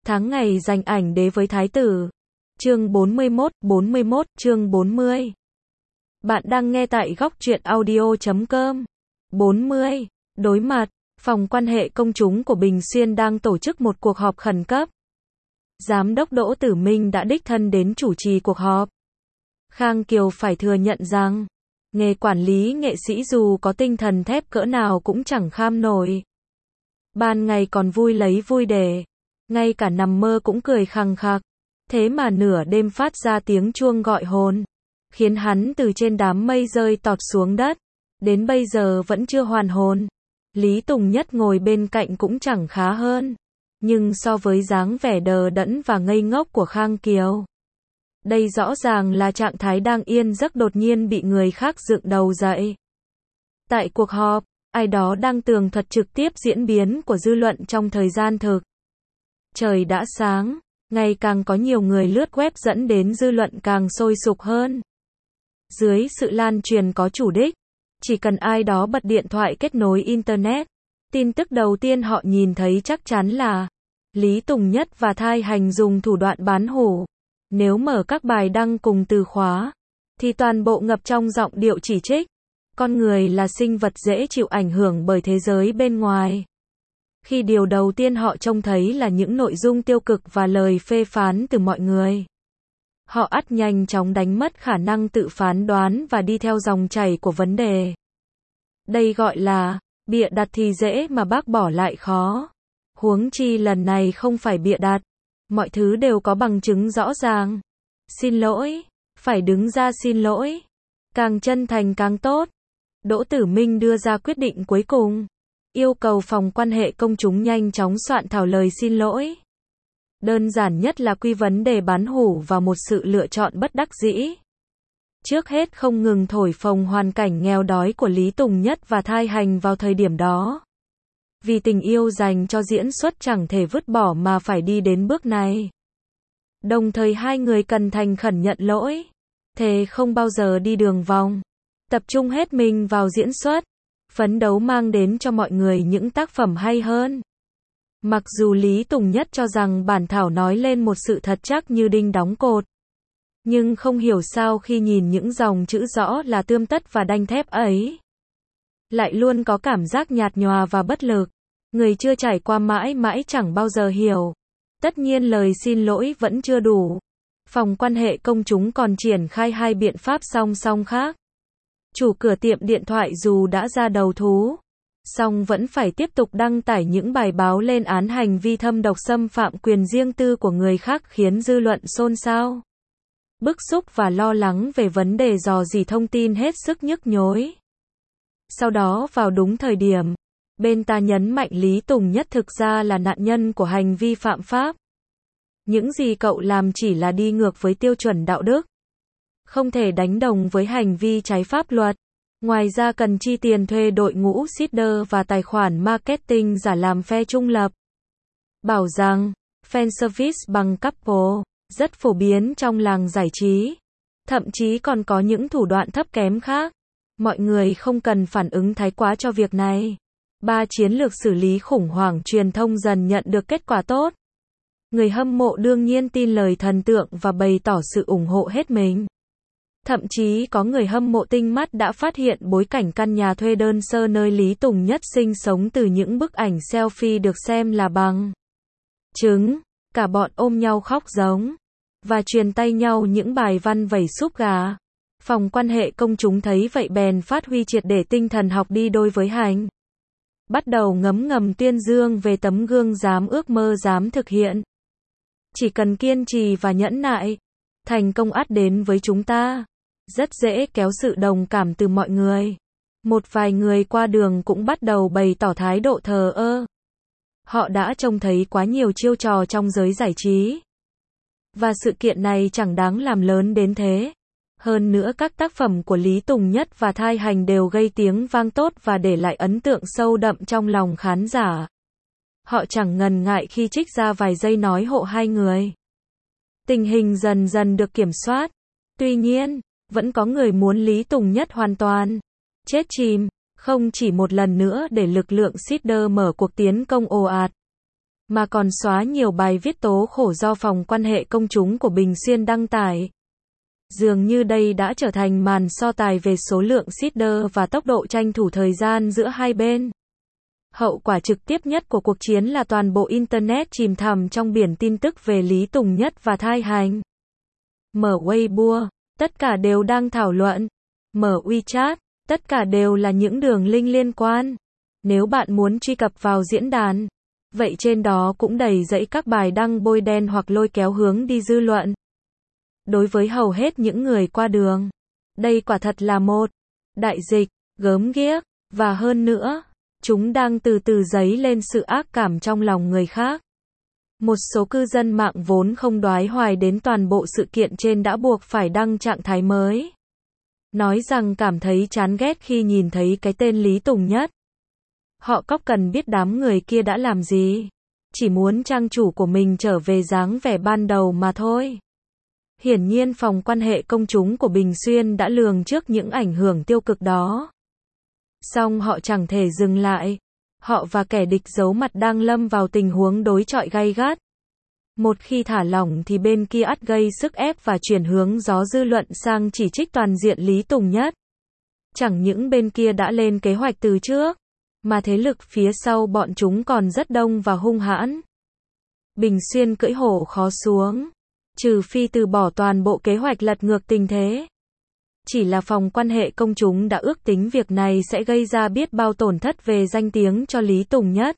Tháng ngày giành ảnh đế với thái tử. Chương 41, chương 40. Bạn đang nghe tại góc truyện audio.com. 40. Đối mặt, phòng quan hệ công chúng của Bình Xuyên đang tổ chức một cuộc họp khẩn cấp. Giám đốc Đỗ Tử Minh đã đích thân đến chủ trì cuộc họp. Khang Kiều phải thừa nhận rằng, nghề quản lý nghệ sĩ dù có tinh thần thép cỡ nào cũng chẳng kham nổi. Ban ngày còn vui lấy vui để, ngay cả nằm mơ cũng cười khằng khặc. Thế mà nửa đêm phát ra tiếng chuông gọi hồn, khiến hắn từ trên đám mây rơi tọt xuống đất. Đến bây giờ vẫn chưa hoàn hồn. Lý Tùng Nhất ngồi bên cạnh cũng chẳng khá hơn. Nhưng so với dáng vẻ đờ đẫn và ngây ngốc của Khang Kiều, đây rõ ràng là trạng thái đang yên giấc đột nhiên bị người khác dựng đầu dậy. Tại cuộc họp, ai đó đang tường thuật trực tiếp diễn biến của dư luận trong thời gian thực. Trời đã sáng, ngày càng có nhiều người lướt web dẫn đến dư luận càng sôi sục hơn. Dưới sự lan truyền có chủ đích, chỉ cần ai đó bật điện thoại kết nối Internet, tin tức đầu tiên họ nhìn thấy chắc chắn là Lý Tùng Nhất và Thai Hành dùng thủ đoạn bán hủ. Nếu mở các bài đăng cùng từ khóa, thì toàn bộ ngập trong giọng điệu chỉ trích. Con người là sinh vật dễ chịu ảnh hưởng bởi thế giới bên ngoài. Khi điều đầu tiên họ trông thấy là những nội dung tiêu cực và lời phê phán từ mọi người, họ ắt nhanh chóng đánh mất khả năng tự phán đoán và đi theo dòng chảy của vấn đề. Đây gọi là, bịa đặt thì dễ mà bác bỏ lại khó. Huống chi lần này không phải bịa đặt, mọi thứ đều có bằng chứng rõ ràng. Xin lỗi, phải đứng ra xin lỗi. Càng chân thành càng tốt. Đỗ Tử Minh đưa ra quyết định cuối cùng, yêu cầu phòng quan hệ công chúng nhanh chóng soạn thảo lời xin lỗi. Đơn giản nhất là quy vấn đề bán hủ vào một sự lựa chọn bất đắc dĩ. Trước hết không ngừng thổi phồng hoàn cảnh nghèo đói của Lý Tùng Nhất và Thai Hành vào thời điểm đó. Vì tình yêu dành cho diễn xuất chẳng thể vứt bỏ mà phải đi đến bước này. Đồng thời hai người cần thành khẩn nhận lỗi, thề không bao giờ đi đường vòng, tập trung hết mình vào diễn xuất, phấn đấu mang đến cho mọi người những tác phẩm hay hơn. Mặc dù Lý Tùng Nhất cho rằng bản thảo nói lên một sự thật chắc như đinh đóng cột, nhưng không hiểu sao khi nhìn những dòng chữ rõ là tươm tất và đanh thép ấy, lại luôn có cảm giác nhạt nhòa và bất lực. Người chưa trải qua mãi mãi chẳng bao giờ hiểu. Tất nhiên lời xin lỗi vẫn chưa đủ. Phòng quan hệ công chúng còn triển khai hai biện pháp song song khác. Chủ cửa tiệm điện thoại dù đã ra đầu thú, song vẫn phải tiếp tục đăng tải những bài báo lên án hành vi thâm độc xâm phạm quyền riêng tư của người khác khiến dư luận xôn xao, bức xúc và lo lắng về vấn đề rò rỉ thông tin hết sức nhức nhối. Sau đó vào đúng thời điểm, bên ta nhấn mạnh Lý Tùng Nhất thực ra là nạn nhân của hành vi phạm pháp. Những gì cậu làm chỉ là đi ngược với tiêu chuẩn đạo đức, không thể đánh đồng với hành vi trái pháp luật. Ngoài ra cần chi tiền thuê đội ngũ seeder và tài khoản marketing giả làm phe trung lập. Bảo rằng, fan service bằng couple rất phổ biến trong làng giải trí. Thậm chí còn có những thủ đoạn thấp kém khác. Mọi người không cần phản ứng thái quá cho việc này. 3. Chiến lược xử lý khủng hoảng truyền thông dần nhận được kết quả tốt. Người hâm mộ đương nhiên tin lời thần tượng và bày tỏ sự ủng hộ hết mình. Thậm chí có người hâm mộ tinh mắt đã phát hiện bối cảnh căn nhà thuê đơn sơ nơi Lý Tùng Nhất sinh sống từ những bức ảnh selfie được xem là bằng chứng. Cả bọn ôm nhau khóc giống và truyền tay nhau những bài văn vẩy súp gà. Phòng quan hệ công chúng thấy vậy bèn phát huy triệt để tinh thần học đi đôi với hành. Bắt đầu ngấm ngầm tuyên dương về tấm gương dám ước mơ dám thực hiện. Chỉ cần kiên trì và nhẫn nại, thành công ắt đến với chúng ta. Rất dễ kéo sự đồng cảm từ mọi người. Một vài người qua đường cũng bắt đầu bày tỏ thái độ thờ ơ. Họ đã trông thấy quá nhiều chiêu trò trong giới giải trí. Và sự kiện này chẳng đáng làm lớn đến thế. Hơn nữa các tác phẩm của Lý Tùng Nhất và Thai Hành đều gây tiếng vang tốt và để lại ấn tượng sâu đậm trong lòng khán giả. Họ chẳng ngần ngại khi trích ra vài giây nói hộ hai người. Tình hình dần dần được kiểm soát. Tuy nhiên, vẫn có người muốn Lý Tùng Nhất hoàn toàn chết chìm, không chỉ một lần nữa để lực lượng seeder mở cuộc tiến công ồ ạt. mà còn xóa nhiều bài viết tố khổ do phòng quan hệ công chúng của Bình Xuyên đăng tải. Dường như đây đã trở thành màn so tài về số lượng seeder và tốc độ tranh thủ thời gian giữa hai bên. Hậu quả trực tiếp nhất của cuộc chiến là toàn bộ Internet chìm thẳm trong biển tin tức về Lý Tùng Nhất và Thai Hành. Mở Weibo, tất cả đều đang thảo luận. Mở WeChat, tất cả đều là những đường link liên quan. Nếu bạn muốn truy cập vào diễn đàn, vậy trên đó cũng đầy dẫy các bài đăng bôi đen hoặc lôi kéo hướng đi dư luận. Đối với hầu hết những người qua đường, đây quả thật là một đại dịch, gớm ghiếc, và hơn nữa, chúng đang từ từ dấy lên sự ác cảm trong lòng người khác. Một số cư dân mạng vốn không đoái hoài đến toàn bộ sự kiện trên đã buộc phải đăng trạng thái mới. Nói rằng cảm thấy chán ghét khi nhìn thấy cái tên Lý Tùng Nhất. Họ cóc cần biết đám người kia đã làm gì. Chỉ muốn trang chủ của mình trở về dáng vẻ ban đầu mà thôi. Hiển nhiên phòng quan hệ công chúng của Bình Xuyên đã lường trước những ảnh hưởng tiêu cực đó. Song họ chẳng thể dừng lại. Họ và kẻ địch giấu mặt đang lâm vào tình huống đối chọi gay gắt. Một khi thả lỏng thì bên kia ắt gây sức ép và chuyển hướng gió dư luận sang chỉ trích toàn diện Lý Tùng Nhất. Chẳng những bên kia đã lên kế hoạch từ trước, mà thế lực phía sau bọn chúng còn rất đông và hung hãn. Bình Xuyên cưỡi hổ khó xuống, trừ phi từ bỏ toàn bộ kế hoạch lật ngược tình thế. Chỉ là phòng quan hệ công chúng đã ước tính việc này sẽ gây ra biết bao tổn thất về danh tiếng cho Lý Tùng Nhất.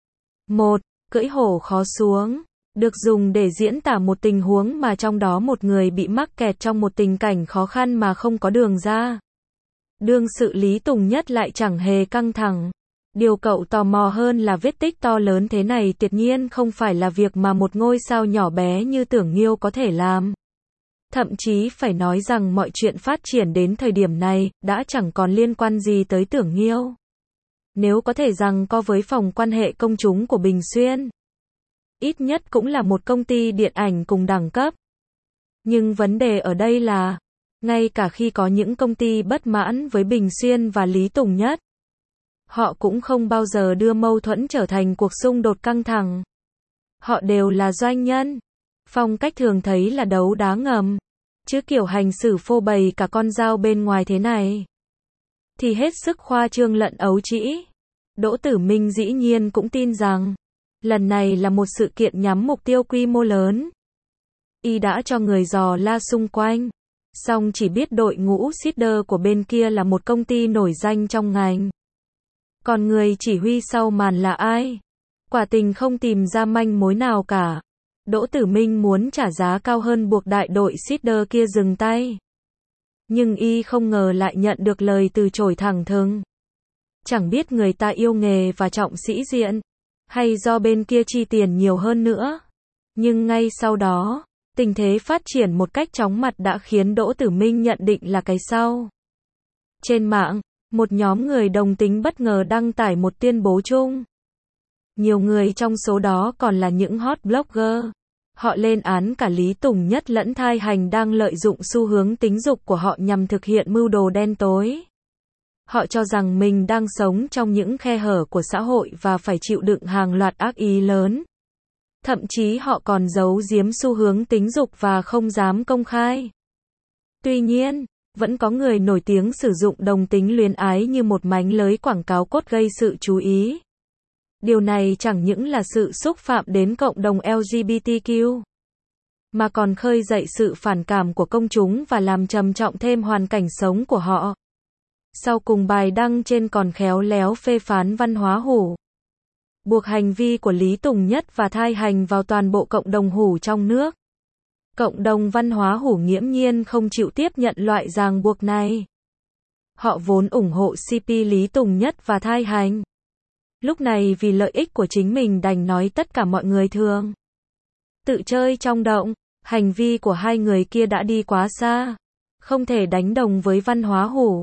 1. Cưỡi hổ khó xuống được dùng để diễn tả một tình huống mà trong đó một người bị mắc kẹt trong một tình cảnh khó khăn mà không có đường ra. Đương sự Lý Tùng Nhất lại chẳng hề căng thẳng. Điều cậu tò mò hơn là vết tích to lớn thế này tuyệt nhiên không phải là việc mà một ngôi sao nhỏ bé như Tưởng Nghiêu có thể làm. Thậm chí phải nói rằng mọi chuyện phát triển đến thời điểm này đã chẳng còn liên quan gì tới Tưởng Nghiêu. Nếu có thể rằng co với phòng quan hệ công chúng của Bình Xuyên, ít nhất cũng là một công ty điện ảnh cùng đẳng cấp. Nhưng vấn đề ở đây là, ngay cả khi có những công ty bất mãn với Bình Xuyên và Lý Tùng Nhất, họ cũng không bao giờ đưa mâu thuẫn trở thành cuộc xung đột căng thẳng. Họ đều là doanh nhân. Phong cách thường thấy là đấu đá ngầm. Chứ kiểu hành xử phô bày cả con dao bên ngoài thế này thì hết sức khoa trương lẫn ấu trĩ. Đỗ Tử Minh dĩ nhiên cũng tin rằng lần này là một sự kiện nhắm mục tiêu quy mô lớn. Y đã cho người dò la xung quanh, song chỉ biết đội ngũ seeder của bên kia là một công ty nổi danh trong ngành. Còn người chỉ huy sau màn là ai? Quả tình không tìm ra manh mối nào cả. Đỗ Tử Minh muốn trả giá cao hơn buộc đại đội seeder kia dừng tay. Nhưng y không ngờ lại nhận được lời từ chối thẳng thừng. Chẳng biết người ta yêu nghề và trọng sĩ diện, hay do bên kia chi tiền nhiều hơn nữa. Nhưng ngay sau đó, tình thế phát triển một cách chóng mặt đã khiến Đỗ Tử Minh nhận định là cái sau. Trên mạng, một nhóm người đồng tính bất ngờ đăng tải một tuyên bố chung. Nhiều người trong số đó còn là những hot blogger. Họ lên án cả Lý Tùng Nhất lẫn Thai Hành đang lợi dụng xu hướng tính dục của họ nhằm thực hiện mưu đồ đen tối. Họ cho rằng mình đang sống trong những khe hở của xã hội và phải chịu đựng hàng loạt ác ý lớn. Thậm chí họ còn giấu giếm xu hướng tính dục và không dám công khai. Tuy nhiên, vẫn có người nổi tiếng sử dụng đồng tính luyến ái như một mánh lới quảng cáo cốt gây sự chú ý. Điều này chẳng những là sự xúc phạm đến cộng đồng LGBTQ, mà còn khơi dậy sự phản cảm của công chúng và làm trầm trọng thêm hoàn cảnh sống của họ. Sau cùng bài đăng trên còn khéo léo phê phán văn hóa hủ, buộc hành vi của Lý Tùng Nhất và Thai Hành vào toàn bộ cộng đồng hủ trong nước. Cộng đồng văn hóa hủ nghiễm nhiên không chịu tiếp nhận loại ràng buộc này. Họ vốn ủng hộ CP Lý Tùng Nhất và Thai Hành. Lúc này vì lợi ích của chính mình đành nói tất cả mọi người thường tự chơi trong động. Hành vi của hai người kia đã đi quá xa, không thể đánh đồng với văn hóa hủ.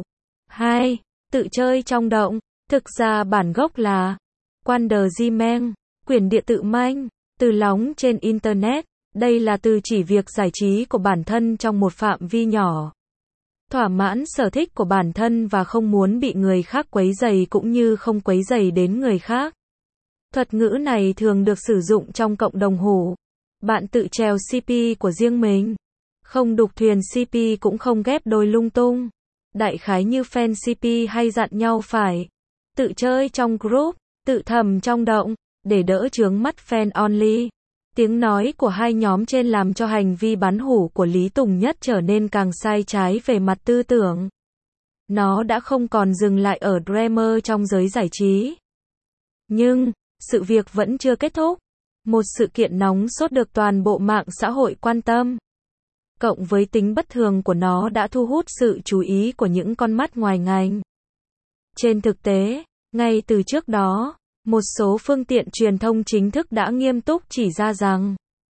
2. Tự chơi trong động. Thực ra bản gốc là Quanderzimen, quyển địa tự manh, từ lóng trên Internet. Đây là từ chỉ việc giải trí của bản thân trong một phạm vi nhỏ. Thỏa mãn sở thích của bản thân và không muốn bị người khác quấy rầy cũng như không quấy rầy đến người khác. Thuật ngữ này thường được sử dụng trong cộng đồng hủ. Bạn tự trèo CP của riêng mình. Không đục thuyền CP cũng không ghép đôi lung tung. Đại khái như fan CP hay dặn nhau phải tự chơi trong group, tự thầm trong động, để đỡ chướng mắt fan only. Tiếng nói của hai nhóm trên làm cho hành vi bán hủ của Lý Tùng Nhất trở nên càng sai trái về mặt tư tưởng. Nó đã không còn dừng lại ở drama trong giới giải trí. Nhưng, sự việc vẫn chưa kết thúc. Một sự kiện nóng sốt được toàn bộ mạng xã hội quan tâm. Cộng với tính bất thường của nó đã thu hút sự chú ý của những con mắt ngoài ngành. Trên thực tế, ngay từ trước đó, một số phương tiện truyền thông chính thức đã nghiêm túc chỉ ra rằng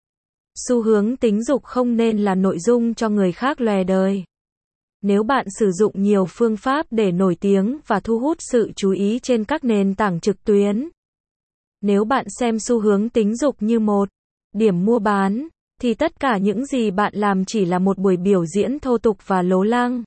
xu hướng tính dục không nên là nội dung cho người khác lòe đời. Nếu bạn sử dụng nhiều phương pháp để nổi tiếng và thu hút sự chú ý trên các nền tảng trực tuyến, nếu bạn xem xu hướng tính dục như một điểm mua bán, thì tất cả những gì bạn làm chỉ là một buổi biểu diễn thô tục và lố lăng.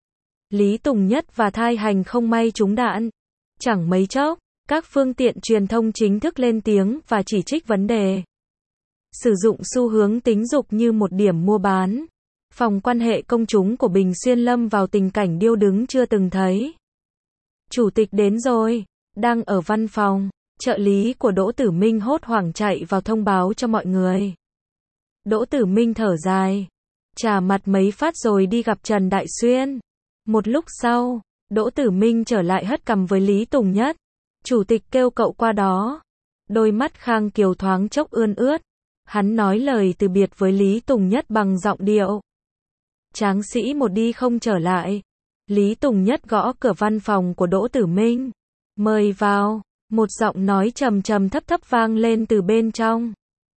Lý Tùng Nhất và Thai Hành không may trúng đạn. Chẳng mấy chốc, các phương tiện truyền thông chính thức lên tiếng và chỉ trích vấn đề sử dụng xu hướng tính dục như một điểm mua bán. Phòng quan hệ công chúng của Bình Xuyên lâm vào tình cảnh điêu đứng chưa từng thấy. Chủ tịch đến rồi, đang ở văn phòng, trợ lý của Đỗ Tử Minh hốt hoảng chạy vào thông báo cho mọi người. Đỗ Tử Minh thở dài, chà mặt mấy phát rồi đi gặp Trần Đại Xuyên. Một lúc sau, Đỗ Tử Minh trở lại hất cằm với Lý Tùng Nhất. Chủ tịch kêu cậu qua đó. Đôi mắt Khang Kiều thoáng chốc ươn ướt. Hắn nói lời từ biệt với Lý Tùng Nhất bằng giọng điệu tráng sĩ một đi không trở lại. Lý Tùng Nhất gõ cửa văn phòng của Đỗ Tử Minh. Mời vào. Một giọng nói trầm trầm thấp thấp vang lên từ bên trong.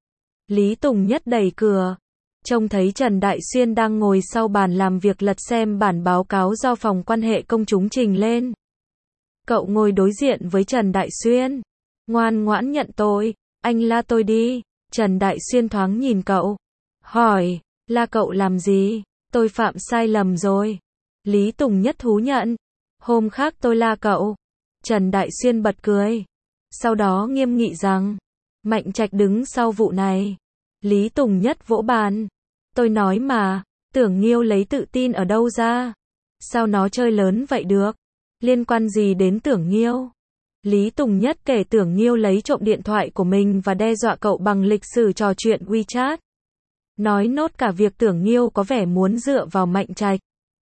Lý Tùng Nhất đẩy cửa. Trông thấy Trần Đại Xuyên đang ngồi sau bàn làm việc lật xem bản báo cáo do phòng quan hệ công chúng trình lên. Cậu ngồi đối diện với Trần Đại Xuyên. Ngoan ngoãn nhận tội. Anh la tôi đi. Trần Đại Xuyên thoáng nhìn cậu. Hỏi, la cậu làm gì? Tôi phạm sai lầm rồi. Lý Tùng Nhất thú nhận. Hôm khác tôi la cậu. Trần Đại Xuyên bật cười. Sau đó nghiêm nghị rằng, Mạnh Trạch đứng sau vụ này. Lý Tùng Nhất vỗ bàn. Tôi nói mà, Tưởng Nghiêu lấy tự tin ở đâu ra? Sao nó chơi lớn vậy được? Liên quan gì đến Tưởng Nghiêu? Lý Tùng Nhất kể Tưởng Nghiêu lấy trộm điện thoại của mình và đe dọa cậu bằng lịch sử trò chuyện WeChat. Nói nốt cả việc Tưởng Nghiêu có vẻ muốn dựa vào Mạnh Trạch.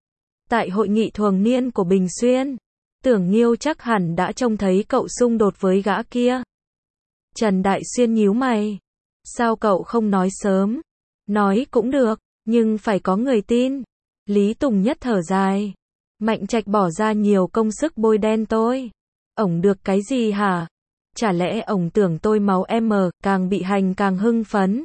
Tại hội nghị thường niên của Bình Xuyên, Tưởng Nghiêu chắc hẳn đã trông thấy cậu xung đột với gã kia. Trần Đại Xuyên nhíu mày. Sao cậu không nói sớm? Nói cũng được, nhưng phải có người tin. Lý Tùng Nhất thở dài. Mạnh Trạch bỏ ra nhiều công sức bôi đen tôi. Ổng được cái gì hả? Chả lẽ ổng tưởng tôi máu M, càng bị hành càng hưng phấn?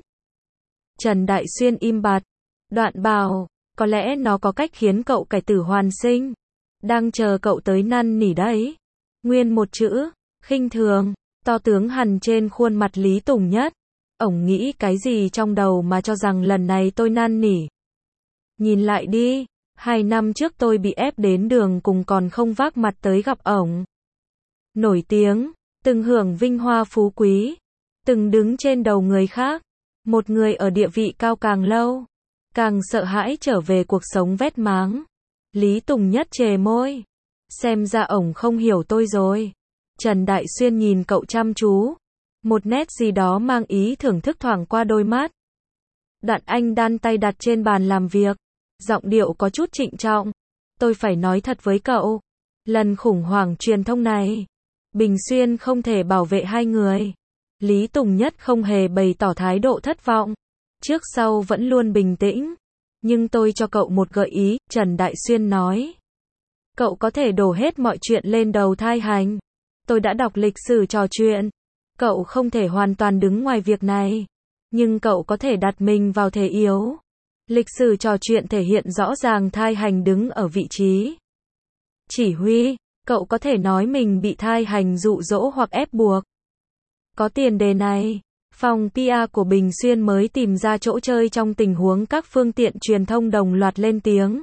Trần Đại Xuyên im bặt. Đoạn bảo, có lẽ nó có cách khiến cậu cải tử hoàn sinh. Đang chờ cậu tới năn nỉ đấy. Nguyên một chữ, khinh thường, to tướng hằn trên khuôn mặt Lý Tùng Nhất. Ổng nghĩ cái gì trong đầu mà cho rằng lần này tôi năn nỉ? Nhìn lại đi, 2 năm trước tôi bị ép đến đường cùng còn không vác mặt tới gặp ổng. Nổi tiếng, từng hưởng vinh hoa phú quý, từng đứng trên đầu người khác. Một người ở địa vị cao càng lâu, càng sợ hãi trở về cuộc sống vét máng. Lý Tùng Nhất chề môi. Xem ra ổng không hiểu tôi rồi. Trần Đại Xuyên nhìn cậu chăm chú. Một nét gì đó mang ý thưởng thức thoảng qua đôi mắt. Đoạn anh đan tay đặt trên bàn làm việc. Giọng điệu có chút trịnh trọng. Tôi phải nói thật với cậu. Lần khủng hoảng truyền thông này, Bình Xuyên không thể bảo vệ hai người. Lý Tùng Nhất không hề bày tỏ thái độ thất vọng. Trước sau vẫn luôn bình tĩnh. Nhưng tôi cho cậu một gợi ý, Trần Đại Xuyên nói. Cậu có thể đổ hết mọi chuyện lên đầu Thai Hành. Tôi đã đọc lịch sử trò chuyện. Cậu không thể hoàn toàn đứng ngoài việc này. Nhưng cậu có thể đặt mình vào thế yếu. Lịch sử trò chuyện thể hiện rõ ràng Thai Hành đứng ở vị trí chỉ huy. Cậu có thể nói mình bị Thai Hành dụ dỗ hoặc ép buộc. Có tiền đề này, phòng PR của Bình Xuyên mới tìm ra chỗ chơi trong tình huống các phương tiện truyền thông đồng loạt lên tiếng.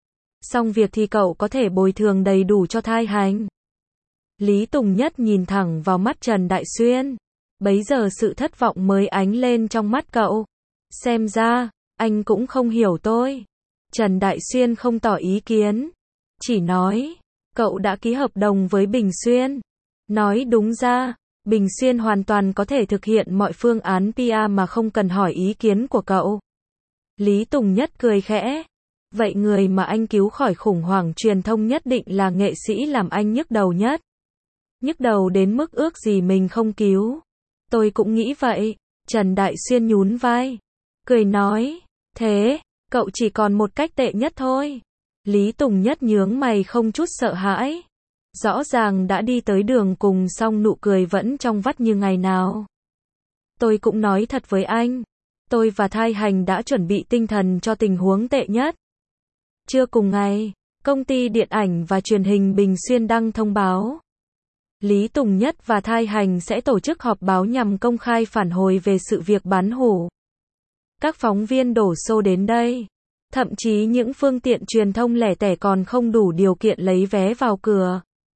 Xong việc thì cậu có thể bồi thường đầy đủ cho Thai Hành. Lý Tùng Nhất nhìn thẳng vào mắt Trần Đại Xuyên. Bấy giờ sự thất vọng mới ánh lên trong mắt cậu. Xem ra, anh cũng không hiểu tôi. Trần Đại Xuyên không tỏ ý kiến. Chỉ nói, cậu đã ký hợp đồng với Bình Xuyên. Nói đúng ra, Bình Xuyên hoàn toàn có thể thực hiện mọi phương án PR mà không cần hỏi ý kiến của cậu. Lý Tùng Nhất cười khẽ. Vậy người mà anh cứu khỏi khủng hoảng truyền thông nhất định là nghệ sĩ làm anh nhức đầu nhất. Nhức đầu đến mức ước gì mình không cứu. Tôi cũng nghĩ vậy. Trần Đại Xuyên nhún vai. Cười nói. Thế, cậu chỉ còn một cách tệ nhất thôi. Lý Tùng Nhất nhướng mày không chút sợ hãi. Rõ ràng đã đi tới đường cùng song nụ cười vẫn trong vắt như ngày nào. Tôi cũng nói thật với anh. Tôi và Thai Hành đã chuẩn bị tinh thần cho tình huống tệ nhất. Trưa cùng ngày, công ty điện ảnh và truyền hình Bình Xuyên đăng thông báo. Lý Tùng Nhất và Thai Hành sẽ tổ chức họp báo nhằm công khai phản hồi về sự việc bán hủ. Các phóng viên đổ xô đến đây. Thậm chí những phương tiện truyền thông lẻ tẻ còn không đủ điều kiện lấy vé vào cửa.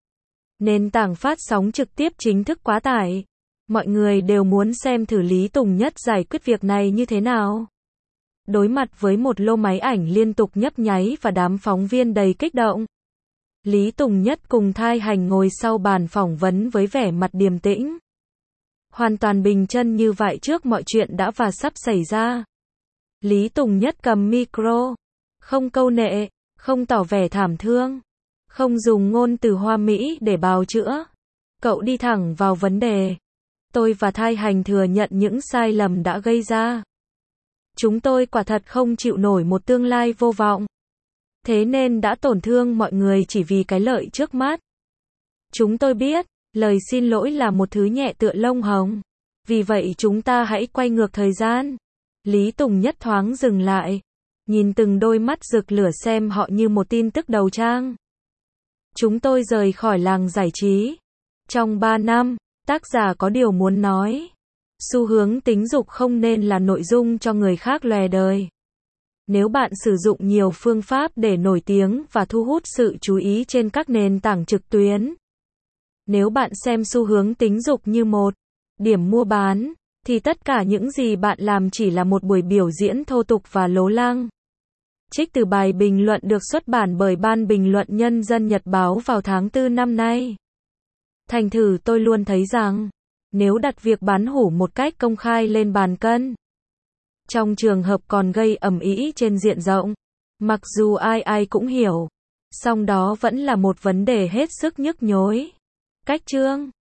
Nền tảng phát sóng trực tiếp chính thức quá tải. Mọi người đều muốn xem thử Lý Tùng Nhất giải quyết việc này như thế nào. Đối mặt với một lô máy ảnh liên tục nhấp nháy và đám phóng viên đầy kích động. Lý Tùng Nhất cùng Thai Hành ngồi sau bàn phỏng vấn với vẻ mặt điềm tĩnh. Hoàn toàn bình chân như vậy trước mọi chuyện đã và sắp xảy ra. Lý Tùng Nhất cầm micro. Không câu nệ, không tỏ vẻ thảm thương. Không dùng ngôn từ hoa mỹ để bào chữa. Cậu đi thẳng vào vấn đề. Tôi và Thai Hành thừa nhận những sai lầm đã gây ra. Chúng tôi quả thật không chịu nổi một tương lai vô vọng. Thế nên đã tổn thương mọi người chỉ vì cái lợi trước mắt. Chúng tôi biết, lời xin lỗi là một thứ nhẹ tựa lông hồng. Vì vậy chúng ta hãy quay ngược thời gian. Lý Tùng Nhất thoáng dừng lại. Nhìn từng đôi mắt rực lửa xem họ như một tin tức đầu trang. Chúng tôi rời khỏi làng giải trí. Trong 3 năm, tác giả có điều muốn nói. Xu hướng tính dục không nên là nội dung cho người khác lòe đời. Nếu bạn sử dụng nhiều phương pháp để nổi tiếng và thu hút sự chú ý trên các nền tảng trực tuyến. Nếu bạn xem xu hướng tính dục như một điểm mua bán, thì tất cả những gì bạn làm chỉ là một buổi biểu diễn thô tục và lố lăng. Trích từ bài bình luận được xuất bản bởi Ban Bình luận Nhân dân Nhật báo vào tháng 4 năm nay. Thành thử tôi luôn thấy rằng, nếu đặt việc bán hủ một cách công khai lên bàn cân, trong trường hợp còn gây ầm ĩ trên diện rộng, mặc dù ai ai cũng hiểu, song đó vẫn là một vấn đề hết sức nhức nhối. Cách chương